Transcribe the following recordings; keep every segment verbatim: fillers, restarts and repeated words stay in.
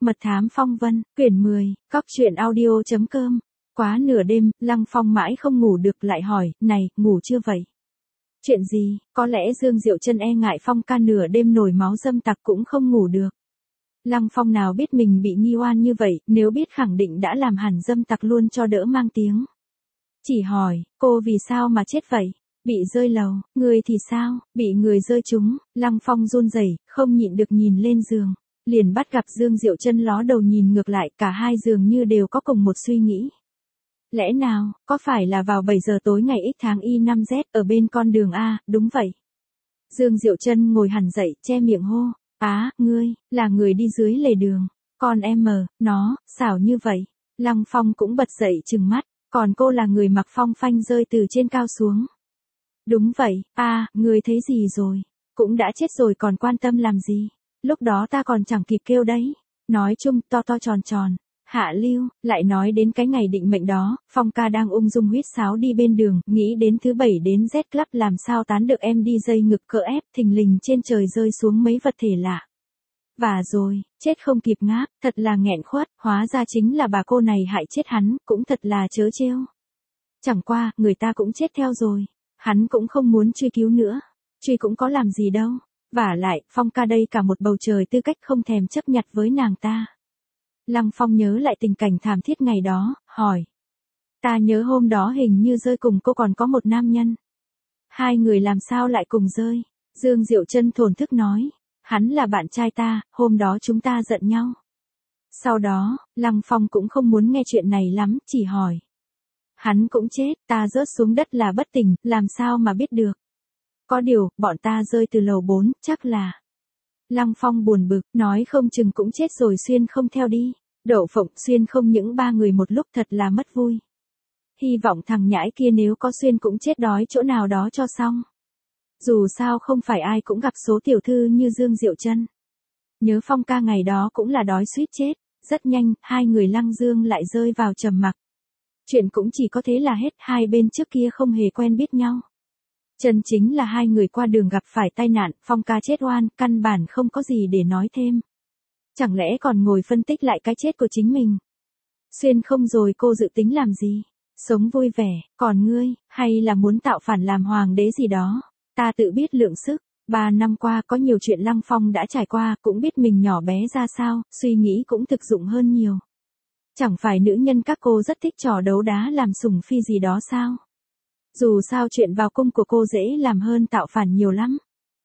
Mật thám phong vân, quyển mười, cóc truyện audio chấm com. Quá nửa đêm, Lăng Phong mãi không ngủ được lại hỏi, này, ngủ chưa vậy? Chuyện gì? Có lẽ Dương Diệu Trân e ngại Phong ca nửa đêm nổi máu dâm tặc cũng không ngủ được. Lăng Phong nào biết mình bị nghi oan như vậy, nếu biết khẳng định đã làm hẳn dâm tặc luôn cho đỡ mang tiếng. Chỉ hỏi, cô vì sao mà chết vậy? Bị rơi lầu, người thì sao? Bị người rơi trúng. Lăng Phong run rẩy, không nhịn được nhìn lên giường. Liền bắt gặp Dương Diệu Trân ló đầu nhìn ngược lại, cả hai dường như đều có cùng một suy nghĩ. Lẽ nào, có phải là vào bảy giờ tối ngày X tháng Y năm Z ở bên con đường A, đúng vậy. Dương Diệu Trân ngồi hẳn dậy, che miệng hô, á, ngươi, là người đi dưới lề đường, còn em mờ, nó, xảo như vậy. Lăng Phong cũng bật dậy trừng mắt, còn cô là người mặc phong phanh rơi từ trên cao xuống. Đúng vậy, a, ngươi thấy gì rồi, cũng đã chết rồi còn quan tâm làm gì. Lúc đó ta còn chẳng kịp kêu đấy. Nói chung, to to tròn tròn. Hạ lưu, lại nói đến cái ngày định mệnh đó, Phong ca đang ung dung huýt sáo đi bên đường, nghĩ đến thứ bảy đến Z Club làm sao tán được em đi dây ngực cỡ ép, thình lình trên trời rơi xuống mấy vật thể lạ. Và rồi, chết không kịp ngáp, thật là nghẹn khuất, hóa ra chính là bà cô này hại chết hắn, cũng thật là trớ trêu. Chẳng qua, người ta cũng chết theo rồi. Hắn cũng không muốn truy cứu nữa. Truy cũng có làm gì đâu. Vả lại, Phong ca đây cả một bầu trời tư cách không thèm chấp nhặt với nàng ta. Lăng Phong nhớ lại tình cảnh thảm thiết ngày đó, hỏi. Ta nhớ hôm đó hình như rơi cùng cô còn có một nam nhân. Hai người làm sao lại cùng rơi? Dương Diệu Trân thổn thức nói. Hắn là bạn trai ta, hôm đó chúng ta giận nhau. Sau đó, Lăng Phong cũng không muốn nghe chuyện này lắm, chỉ hỏi. Hắn cũng chết, ta rớt xuống đất là bất tỉnh, làm sao mà biết được? Có điều, bọn ta rơi từ lầu bốn, chắc là. Lăng Phong buồn bực, nói không chừng cũng chết rồi Xuyên không theo đi. Đậu Phộng Xuyên không những ba người một lúc thật là mất vui. Hy vọng thằng nhãi kia nếu có Xuyên cũng chết đói chỗ nào đó cho xong. Dù sao không phải ai cũng gặp số tiểu thư như Dương Diệu Trân. Nhớ Phong ca ngày đó cũng là đói suýt chết. Rất nhanh, hai người Lăng Dương lại rơi vào trầm mặc. Chuyện cũng chỉ có thế là hết, hai bên trước kia không hề quen biết nhau. Chân chính là hai người qua đường gặp phải tai nạn, Phong ca chết oan, căn bản không có gì để nói thêm. Chẳng lẽ còn ngồi phân tích lại cái chết của chính mình? Xuyên không rồi cô dự tính làm gì? Sống vui vẻ, còn ngươi, hay là muốn tạo phản làm hoàng đế gì đó? Ta tự biết lượng sức, ba năm qua có nhiều chuyện Lăng Phong đã trải qua, cũng biết mình nhỏ bé ra sao, suy nghĩ cũng thực dụng hơn nhiều. Chẳng phải nữ nhân các cô rất thích trò đấu đá làm sủng phi gì đó sao? Dù sao chuyện vào cung của cô dễ làm hơn tạo phản nhiều lắm.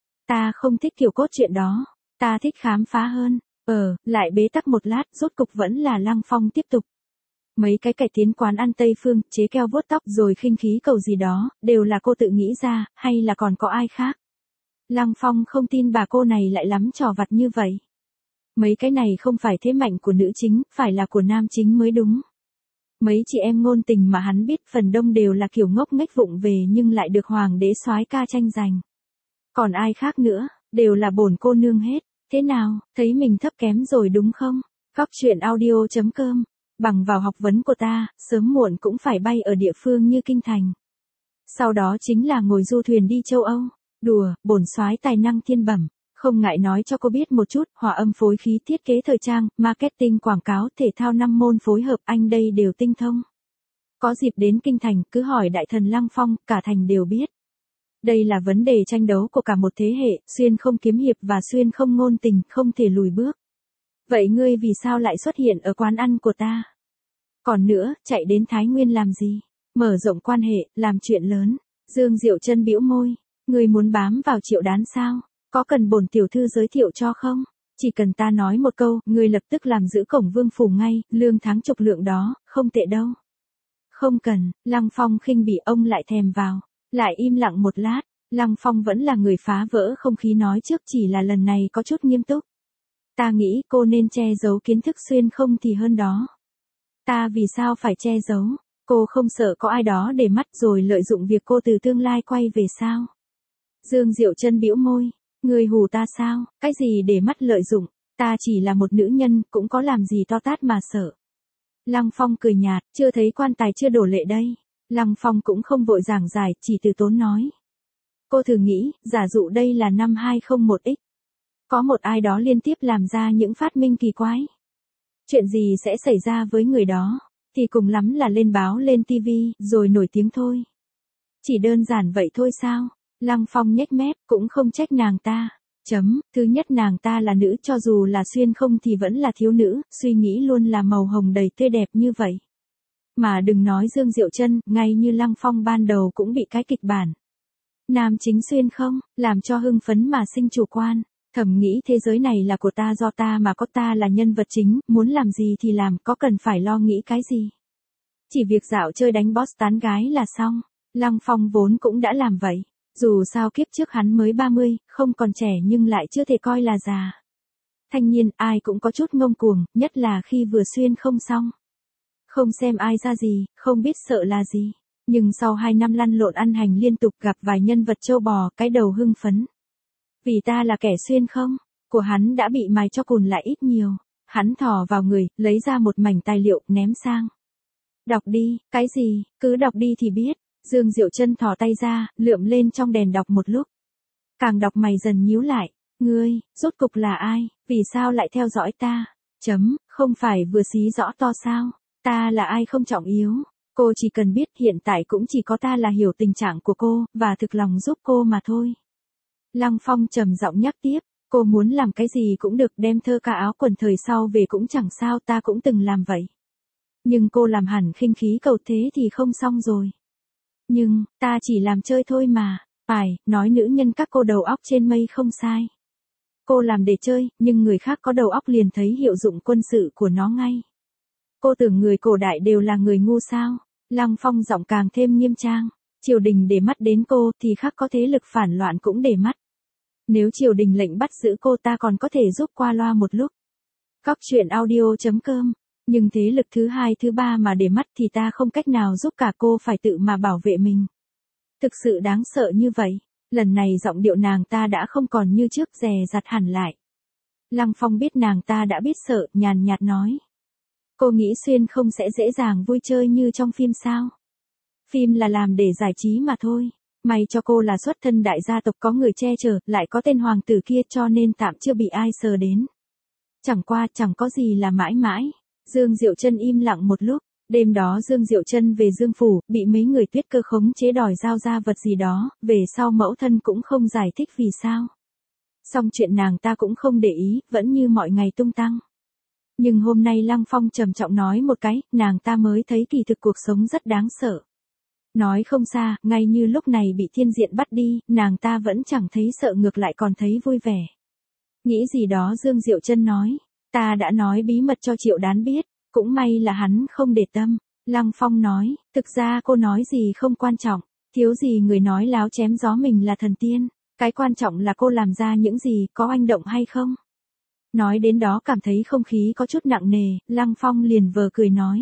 Ta không thích kiểu cốt chuyện đó. Ta thích khám phá hơn. Ờ, lại bế tắc một lát, rốt cục vẫn là Lăng Phong tiếp tục. Mấy cái cải tiến quán ăn Tây Phương, chế keo vuốt tóc rồi khinh khí cầu gì đó, đều là cô tự nghĩ ra, hay là còn có ai khác? Lăng Phong không tin bà cô này lại lắm trò vặt như vậy. Mấy cái này không phải thế mạnh của nữ chính, phải là của nam chính mới đúng. Mấy chị em ngôn tình mà hắn biết phần đông đều là kiểu ngốc nghếch vụng về nhưng lại được hoàng đế soái ca tranh giành. Còn ai khác nữa, đều là bổn cô nương hết. Thế nào, thấy mình thấp kém rồi đúng không? Cóc truyện audio chấm com. Bằng vào học vấn của ta, sớm muộn cũng phải bay ở địa phương như kinh thành. Sau đó chính là ngồi du thuyền đi châu Âu. Đùa, bổn soái tài năng thiên bẩm. Không ngại nói cho cô biết một chút, hòa âm phối khí thiết kế thời trang, marketing quảng cáo, thể thao năm môn phối hợp anh đây đều tinh thông. Có dịp đến kinh thành, cứ hỏi đại thần Lăng Phong, cả thành đều biết. Đây là vấn đề tranh đấu của cả một thế hệ, Xuyên không kiếm hiệp và Xuyên không ngôn tình, không thể lùi bước. Vậy ngươi vì sao lại xuất hiện ở quán ăn của ta? Còn nữa, chạy đến Thái Nguyên làm gì? Mở rộng quan hệ, làm chuyện lớn. Dương Diệu Trân bĩu môi. Ngươi muốn bám vào Triệu Đán sao? Có cần bổn tiểu thư giới thiệu cho không? Chỉ cần ta nói một câu, ngươi lập tức làm giữ cổng vương phủ ngay, lương tháng chục lượng đó, không tệ đâu. Không cần, Lăng Phong khinh bỉ ông lại thèm vào. Lại im lặng một lát, Lăng Phong vẫn là người phá vỡ không khí nói trước chỉ là lần này có chút nghiêm túc. Ta nghĩ cô nên che giấu kiến thức Xuyên không thì hơn đó. Ta vì sao phải che giấu? Cô không sợ có ai đó để mắt rồi lợi dụng việc cô từ tương lai quay về sao? Dương Diệu Trân bĩu môi. Người hù ta sao, cái gì để mắt lợi dụng, ta chỉ là một nữ nhân, cũng có làm gì to tát mà sợ. Lăng Phong cười nhạt, chưa thấy quan tài chưa đổ lệ đây. Lăng Phong cũng không vội giảng giải, chỉ từ tốn nói. Cô thử nghĩ, giả dụ đây là năm hai không một x. Có một ai đó liên tiếp làm ra những phát minh kỳ quái. Chuyện gì sẽ xảy ra với người đó, thì cùng lắm là lên báo lên tivi, rồi nổi tiếng thôi. Chỉ đơn giản vậy thôi sao? Lăng Phong nhếch mép, cũng không trách nàng ta. Chấm, thứ nhất nàng ta là nữ, cho dù là xuyên không thì vẫn là thiếu nữ, suy nghĩ luôn là màu hồng đầy tươi đẹp như vậy. Mà đừng nói Dương Diệu Trân, ngay như Lăng Phong ban đầu cũng bị cái kịch bản nam chính xuyên không, làm cho hưng phấn mà sinh chủ quan, thầm nghĩ thế giới này là của ta do ta mà có, ta là nhân vật chính, muốn làm gì thì làm, có cần phải lo nghĩ cái gì. Chỉ việc dạo chơi đánh boss tán gái là xong. Lăng Phong vốn cũng đã làm vậy. Dù sao kiếp trước hắn mới ba mươi, không còn trẻ nhưng lại chưa thể coi là già. Thanh nhiên ai cũng có chút ngông cuồng, nhất là khi vừa xuyên không xong. Không xem ai ra gì, không biết sợ là gì. Nhưng sau hai năm lăn lộn ăn hành liên tục gặp vài nhân vật trâu bò, cái đầu hưng phấn. Vì ta là kẻ xuyên không, của hắn đã bị mài cho cùn lại ít nhiều. Hắn thò vào người, lấy ra một mảnh tài liệu, ném sang. Đọc đi, cái gì, cứ đọc đi thì biết. Dương Diệu Trân thò tay ra, lượm lên trong đèn đọc một lúc. Càng đọc mày dần nhíu lại. Ngươi, rốt cục là ai, vì sao lại theo dõi ta? Chấm, không phải vừa xí rõ to sao? Ta là ai không trọng yếu. Cô chỉ cần biết hiện tại cũng chỉ có ta là hiểu tình trạng của cô, và thực lòng giúp cô mà thôi. Lăng Phong trầm giọng nhắc tiếp, cô muốn làm cái gì cũng được, đem thơ ca áo quần thời sau về cũng chẳng sao, ta cũng từng làm vậy. Nhưng cô làm hẳn khinh khí cầu thế thì không xong rồi. Nhưng, ta chỉ làm chơi thôi mà. Phải, nói nữ nhân các cô đầu óc trên mây không sai. Cô làm để chơi, nhưng người khác có đầu óc liền thấy hiệu dụng quân sự của nó ngay. Cô tưởng người cổ đại đều là người ngu sao? Lăng Phong giọng càng thêm nghiêm trang. Triều đình để mắt đến cô thì khác có thế lực phản loạn cũng để mắt. Nếu triều đình lệnh bắt giữ cô, ta còn có thể giúp qua loa một lúc. Cóc truyện audio chấm com. Nhưng thế lực thứ hai thứ ba mà để mắt thì ta không cách nào giúp cả, cô phải tự mà bảo vệ mình. Thực sự đáng sợ như vậy. Lần này giọng điệu nàng ta đã không còn như trước, dè dặt hẳn lại. Lăng Phong biết nàng ta đã biết sợ, nhàn nhạt nói. Cô nghĩ xuyên không sẽ dễ dàng vui chơi như trong phim sao? Phim là làm để giải trí mà thôi. May cho cô là xuất thân đại gia tộc, có người che chở, lại có tên hoàng tử kia, cho nên tạm chưa bị ai sờ đến. Chẳng qua chẳng có gì là mãi mãi. Dương Diệu Trân im lặng một lúc. Đêm đó Dương Diệu Trân về Dương Phủ, bị mấy người Tuyết Cơ khống chế đòi giao ra vật gì đó, về sau mẫu thân cũng không giải thích vì sao. Xong chuyện nàng ta cũng không để ý, vẫn như mọi ngày tung tăng. Nhưng hôm nay Lăng Phong trầm trọng nói một cái, nàng ta mới thấy kỳ thực cuộc sống rất đáng sợ. Nói không xa, ngay như lúc này bị thiên diện bắt đi, nàng ta vẫn chẳng thấy sợ, ngược lại còn thấy vui vẻ. Nghĩ gì đó Dương Diệu Trân nói, ta đã nói bí mật cho Triệu Đán biết, cũng may là hắn không để tâm. Lăng Phong nói, thực ra cô nói gì không quan trọng, thiếu gì người nói láo chém gió mình là thần tiên, cái quan trọng là cô làm ra những gì, có oanh động hay không. Nói đến đó cảm thấy không khí có chút nặng nề, Lăng Phong liền vờ cười nói.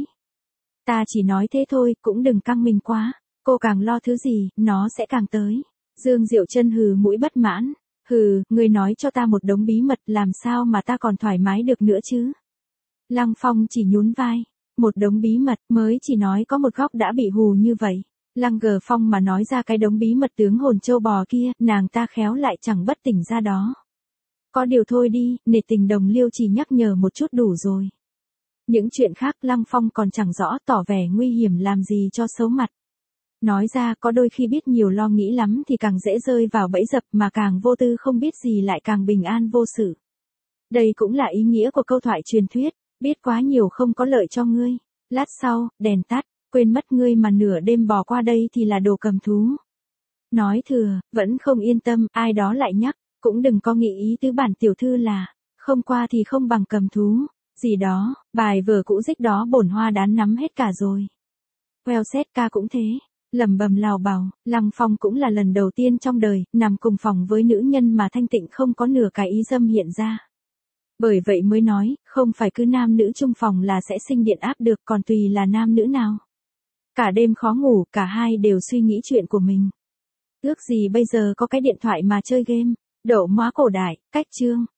Ta chỉ nói thế thôi, cũng đừng căng mình quá, cô càng lo thứ gì, nó sẽ càng tới. Dương Diệu Trân hừ mũi bất mãn, hừ, người nói cho ta một đống bí mật, làm sao mà ta còn thoải mái được nữa chứ. Lăng Phong chỉ nhún vai, một đống bí mật, mới chỉ nói có một góc đã bị hù như vậy. Lăng Gờ Phong mà nói ra cái đống bí mật tướng hồn châu bò kia, nàng ta khéo lại chẳng bất tỉnh ra đó. Có điều thôi đi, nể tình đồng liêu chỉ nhắc nhở một chút đủ rồi. Những chuyện khác Lăng Phong còn chẳng rõ, tỏ vẻ nguy hiểm làm gì cho xấu mặt. Nói ra có đôi khi biết nhiều lo nghĩ lắm thì càng dễ rơi vào bẫy dập, mà càng vô tư không biết gì lại càng bình an vô sự. Đây cũng là ý nghĩa của câu thoại truyền thuyết, biết quá nhiều không có lợi cho ngươi. Lát sau, đèn tắt, quên mất ngươi mà nửa đêm bò qua đây thì là đồ cầm thú. Nói thừa, vẫn không yên tâm, ai đó lại nhắc, cũng đừng có nghĩ ý tứ bản tiểu thư là, không qua thì không bằng cầm thú, gì đó, bài vở cũ dích đó bổn hoa đán nắm hết cả rồi. Well set ca cũng thế, lẩm bẩm lào bảo, Lăng Phong cũng là lần đầu tiên trong đời, nằm cùng phòng với nữ nhân mà thanh tịnh không có nửa cái ý dâm hiện ra. Bởi vậy mới nói, không phải cứ nam nữ chung phòng là sẽ sinh điện áp được, còn tùy là nam nữ nào. Cả đêm khó ngủ, cả hai đều suy nghĩ chuyện của mình. Ước gì bây giờ có cái điện thoại mà chơi game, đổ móa cổ đại, cách chương.